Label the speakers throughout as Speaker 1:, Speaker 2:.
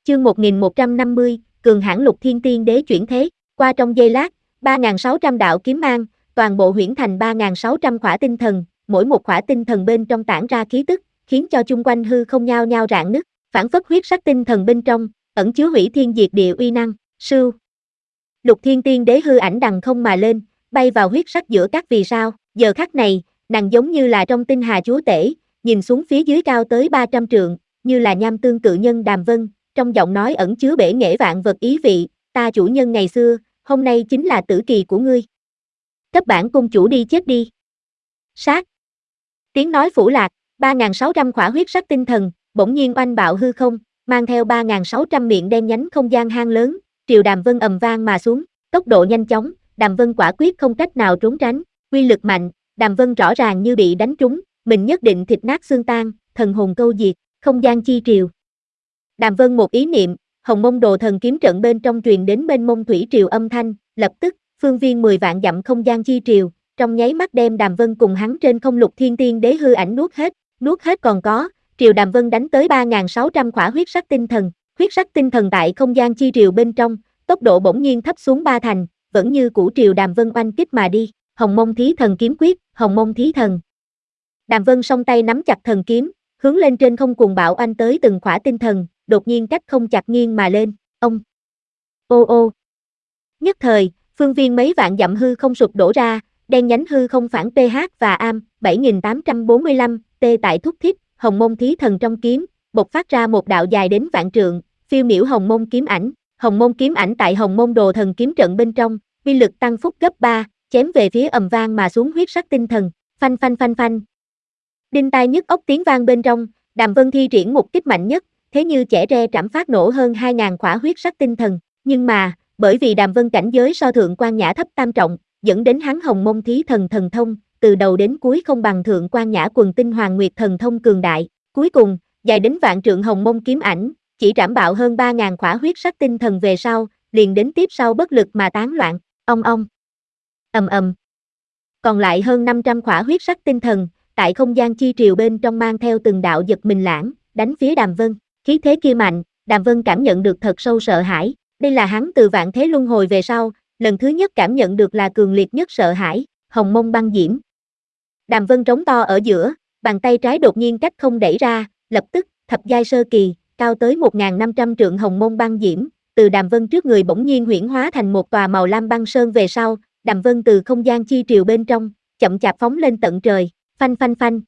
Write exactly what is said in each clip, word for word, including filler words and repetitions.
Speaker 1: Chương một nghìn một trăm năm mươi, cường hãn Lục Thiên Tiên Đế chuyển thế, qua trong giây lát, ba nghìn sáu trăm đạo kiếm mang, toàn bộ huyễn thành ba nghìn sáu trăm khỏa tinh thần, mỗi một khỏa tinh thần bên trong tản ra khí tức, khiến cho chung quanh hư không nhao nhao rạn nứt, phản phất huyết sắc tinh thần bên trong, ẩn chứa hủy thiên diệt địa uy năng. Sưu. Lục Thiên Tiên Đế hư ảnh đằng không mà lên, bay vào huyết sắc giữa các vì sao, giờ khắc này, nàng giống như là trong tinh hà chúa tể, nhìn xuống phía dưới cao tới ba trăm trượng, như là nham tương cự nhân Đàm Vân, trong giọng nói ẩn chứa bể nghệ vạn vật ý vị, ta chủ nhân ngày xưa, hôm nay chính là tử kỳ của ngươi. Cấp bản cung chủ đi chết đi. Sát. Tiếng nói phủ lạc, ba nghìn sáu trăm khỏa huyết sắc tinh thần, bỗng nhiên oanh bạo hư không, mang theo ba nghìn sáu trăm miệng đen nhánh không gian hang lớn, triều Đàm Vân ầm vang mà xuống, tốc độ nhanh chóng, Đàm Vân quả quyết không cách nào trốn tránh, uy lực mạnh, Đàm Vân rõ ràng như bị đánh trúng, mình nhất định thịt nát xương tan, thần hồn câu diệt, không gian chi triều. Đàm Vân một ý niệm, Hồng Mông Đồ Thần kiếm trận bên trong truyền đến bên mông thủy triều âm thanh, lập tức, phương viên mười vạn dặm không gian chi triều, trong nháy mắt đem Đàm Vân cùng hắn trên không Lục Thiên Tiên Đế hư ảnh nuốt hết, nuốt hết còn có, triều Đàm Vân đánh tới ba nghìn sáu trăm khỏa huyết sắc tinh thần, huyết sắc tinh thần tại không gian chi triều bên trong, tốc độ bỗng nhiên thấp xuống ba thành, vẫn như cũ triều Đàm Vân oanh kích mà đi, Hồng Mông Thí Thần kiếm quyết, Hồng Mông Thí Thần. Đàm Vân song tay nắm chặt thần kiếm, hướng lên trên không cuồng bạo oanh tới từng khỏa tinh thần, đột nhiên cách không chặt nghiêng mà lên, ông. Ô ô. Nhất thời, phương viên mấy vạn dặm hư không sụp đổ ra, đen nhánh hư không phản pH và am, bảy nghìn tám trăm bốn mươi lăm, T tại thúc thiết, Hồng Mông Thí Thần trong kiếm, bộc phát ra một đạo dài đến vạn trượng, phiêu miểu Hồng Mông kiếm ảnh, Hồng Mông kiếm ảnh tại Hồng Mông Đồ Thần kiếm trận bên trong, uy lực tăng phúc gấp ba, chém về phía ầm vang mà xuống huyết sắc tinh thần, phanh phanh phanh phanh. Đinh tai nhức óc tiếng vang bên trong, Đàm Vân thi triển một kích mạnh nhất, thế như chẻ re trảm phát nổ hơn hai nghìn khỏa huyết sắc tinh thần, nhưng mà, bởi vì Đàm Vân cảnh giới so thượng quan nhã thấp tam trọng, dẫn đến hắn Hồng Mông Thí Thần thần thông, từ đầu đến cuối không bằng thượng quan nhã quần tinh Hoàng Nguyệt thần thông cường đại, cuối cùng, dài đến vạn trượng Hồng Mông kiếm ảnh, chỉ trảm bạo hơn ba nghìn khỏa huyết sắc tinh thần về sau, liền đến tiếp sau bất lực mà tán loạn, ong ong. Ầm ầm. Còn lại hơn năm trăm khỏa huyết sắc tinh thần, tại không gian chi triều bên trong mang theo từng đạo giật mình lãng, đánh phía Đàm Vân, khí thế kia mạnh, Đàm Vân cảm nhận được thật sâu sợ hãi, đây là hắn từ vạn thế luân hồi về sau, lần thứ nhất cảm nhận được là cường liệt nhất sợ hãi, Hồng Mông băng diễm. Đàm Vân trống to ở giữa, bàn tay trái đột nhiên cách không đẩy ra, lập tức, thập giai sơ kỳ, cao tới một nghìn năm trăm trượng Hồng Mông băng diễm, từ Đàm Vân trước người bỗng nhiên huyễn hóa thành một tòa màu lam băng sơn về sau, Đàm Vân từ không gian chi triều bên trong, chậm chạp phóng lên tận trời, phanh phanh phanh.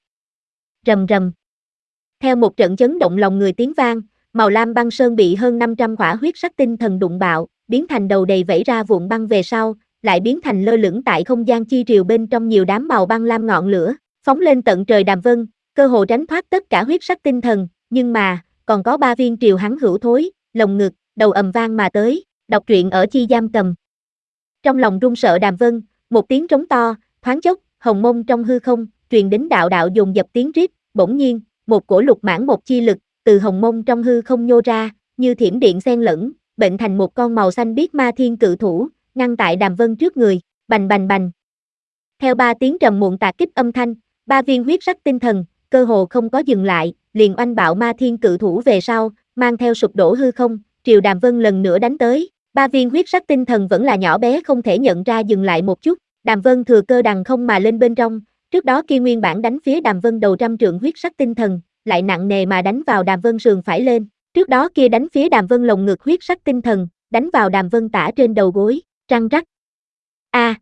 Speaker 1: Rầm rầm. Theo một trận chấn động lòng người tiếng vang, màu lam băng sơn bị hơn năm trăm khỏa huyết sắc tinh thần đụng bạo, biến thành đầu đầy vẩy ra vụn băng về sau, lại biến thành lơ lửng tại không gian chi triều bên trong nhiều đám màu băng lam ngọn lửa, phóng lên tận trời Đàm Vân, cơ hồ tránh thoát tất cả huyết sắc tinh thần, nhưng mà, còn có ba viên triều hắn hữu thối, lồng ngực, đầu ầm vang mà tới, đọc truyện ở chi giam cầm. Trong lòng run sợ Đàm Vân, một tiếng trống to, thoáng chốc, Hồng Mông trong hư không, truyền đến đạo đạo dồn dập tiếng rít, bỗng nhiên, một cổ lục mãn một chi lực, từ Hồng Mông trong hư không nhô ra, như thiểm điện xen lẫn, bệnh thành một con màu xanh biếc ma thiên cự thủ, ngăn tại Đàm Vân trước người, bành bành bành. Theo ba tiếng trầm muộn tạc kích âm thanh, ba viên huyết sắc tinh thần, cơ hồ không có dừng lại, liền oanh bạo ma thiên cự thủ về sau, mang theo sụp đổ hư không, triều Đàm Vân lần nữa đánh tới, ba viên huyết sắc tinh thần vẫn là nhỏ bé không thể nhận ra dừng lại một chút, Đàm Vân thừa cơ đằng không mà lên bên trong, trước đó kia nguyên bản đánh phía Đàm Vân đầu trăm trượng huyết sắc tinh thần, lại nặng nề mà đánh vào Đàm Vân sườn phải lên, trước đó kia đánh phía Đàm Vân lồng ngực huyết sắc tinh thần, đánh vào Đàm Vân tả trên đầu gối, răng rắc. A. À.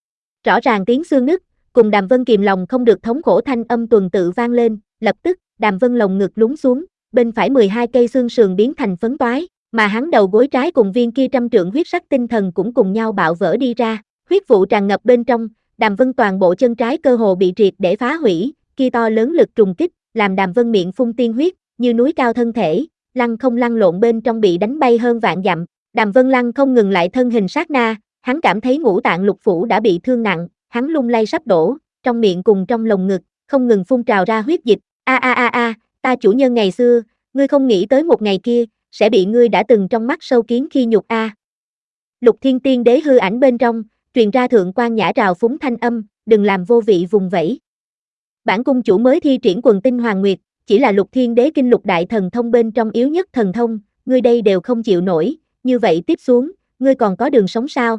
Speaker 1: Rõ ràng tiếng xương nứt, cùng Đàm Vân kìm lòng không được thống khổ thanh âm tuần tự vang lên, lập tức, Đàm Vân lồng ngực lún xuống, bên phải mười hai cây xương sườn biến thành phấn toái, mà hắn đầu gối trái cùng viên kia trăm trượng huyết sắc tinh thần cũng cùng nhau bạo vỡ đi ra, huyết vụ tràn ngập bên trong, Đàm Vân toàn bộ chân trái cơ hồ bị triệt để phá hủy, kia to lớn lực trùng kích, làm Đàm Vân miệng phun tiên huyết, như núi cao thân thể, lăn không lăn lộn bên trong bị đánh bay hơn vạn dặm. Đàm Vân lăn không ngừng lại thân hình sát na, hắn cảm thấy ngũ tạng lục phủ đã bị thương nặng, hắn lung lay sắp đổ, trong miệng cùng trong lồng ngực, không ngừng phun trào ra huyết dịch. A a a a, ta chủ nhân ngày xưa, ngươi không nghĩ tới một ngày kia, sẽ bị ngươi đã từng trong mắt sâu kiến khi nhục a. À. Lục Thiên Tiên Đế hư ảnh bên trong, truyền ra thượng quan nhã trào phúng thanh âm, đừng làm vô vị vùng vẫy. Bản cung chủ mới thi triển quần tinh Hoàng Nguyệt, chỉ là Lục Thiên Đế kinh lục đại thần thông bên trong yếu nhất thần thông, ngươi đây đều không chịu nổi, như vậy tiếp xuống, ngươi còn có đường sống sao?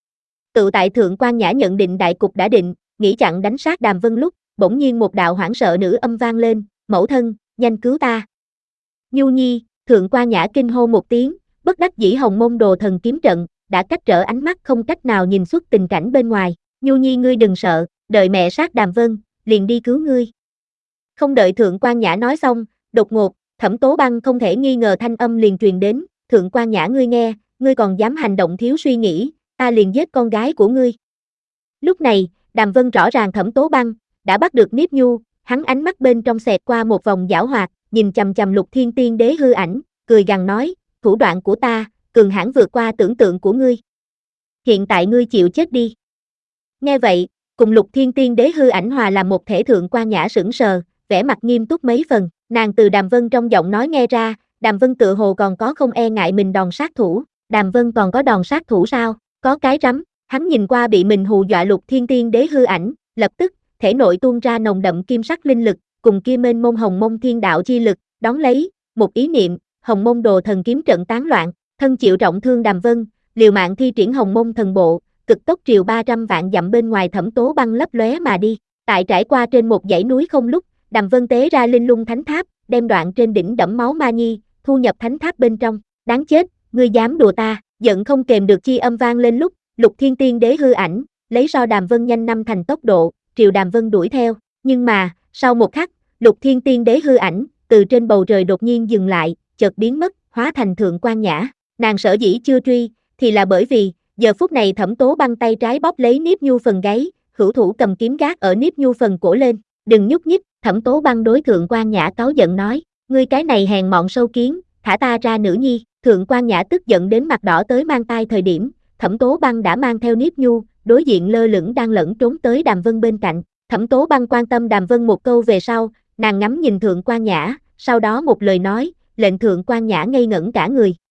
Speaker 1: Tự tại Thượng Quan Nhã nhận định đại cục đã định, nghĩ chặn đánh sát Đàm Vân lúc, bỗng nhiên một đạo hoảng sợ nữ âm vang lên, mẫu thân, nhanh cứu ta. Nhu Nhi, Thượng Quan Nhã kinh hô một tiếng, bất đắc dĩ Hồng Môn Đồ Thần kiếm trận, đã cách trở ánh mắt không cách nào nhìn xuất tình cảnh bên ngoài. Nhu Nhi ngươi đừng sợ, đợi mẹ sát Đàm Vân, liền đi cứu ngươi. Không đợi Thượng Quan Nhã nói xong, đột ngột, Thẩm Tố Băng không thể nghi ngờ thanh âm liền truyền đến, Thượng Quan Nhã ngươi nghe, ngươi còn dám hành động thiếu suy nghĩ, ta liền giết con gái của ngươi. Lúc này, Đàm Vân rõ ràng Thẩm Tố Băng đã bắt được Niếp Nhu, hắn ánh mắt bên trong xẹt qua một vòng giảo hoạt, nhìn chằm chằm Lục Thiên Tiên Đế hư ảnh, cười gằn nói, thủ đoạn của ta, cường hãn vượt qua tưởng tượng của ngươi. Hiện tại ngươi chịu chết đi. Nghe vậy, cùng Lục Thiên Tiên Đế hư ảnh hòa làm một thể Thượng Quan Nhã sững sờ, vẻ mặt nghiêm túc mấy phần, nàng từ Đàm Vân trong giọng nói nghe ra, Đàm Vân tự hồ còn có không e ngại mình đòn sát thủ, Đàm Vân còn có đòn sát thủ sao? Có cái rắm, hắn nhìn qua bị mình hù dọa Lục Thiên Tiên Đế hư ảnh, lập tức, thể nội tuôn ra nồng đậm kim sắc linh lực, cùng kia mênh mông Hồng Mông Thiên Đạo chi lực, đón lấy, một ý niệm, Hồng Mông Đồ Thần kiếm trận tán loạn, thân chịu trọng thương Đàm Vân, liều mạng thi triển Hồng Mông Thần Bộ, cực tốc triều ba trăm vạn dặm bên ngoài Thẩm Tố Băng lấp lóe mà đi. Tại trải qua trên một dãy núi không lúc, Đàm Vân tế ra Linh Lung Thánh Tháp, đem đoạn trên đỉnh đẫm máu ma nhi, thu nhập thánh tháp bên trong. Đáng chết, ngươi dám đùa ta, giận không kềm được chi âm vang lên lúc, Lục Thiên Tiên Đế hư ảnh, lấy so Đàm Vân nhanh năm thành tốc độ, triều Đàm Vân đuổi theo, nhưng mà, sau một khắc, Lục Thiên Tiên Đế hư ảnh, từ trên bầu trời đột nhiên dừng lại, chợt biến mất, hóa thành Thượng Quan Nhã. Nàng sở dĩ chưa truy, thì là bởi vì, giờ phút này Thẩm Tố Băng tay trái bóp lấy Niếp Nhu phần gáy, hữu thủ cầm kiếm gác ở Niếp Nhu phần cổ lên, đừng nhúc nhích, Thẩm Tố Băng đối Thượng Quan Nhã cáu giận nói, ngươi cái này hèn mọn sâu kiến, thả ta ra nữ nhi. Thượng Quan Nhã tức giận đến mặt đỏ tới mang tai thời điểm, Thẩm Tố Băng đã mang theo Niếp Nhu, đối diện lơ lửng đang lẫn trốn tới Đàm Vân bên cạnh. Thẩm Tố Băng quan tâm Đàm Vân một câu về sau, nàng ngắm nhìn Thượng Quan Nhã, sau đó một lời nói, lệnh Thượng Quan Nhã ngây ngẩn cả người.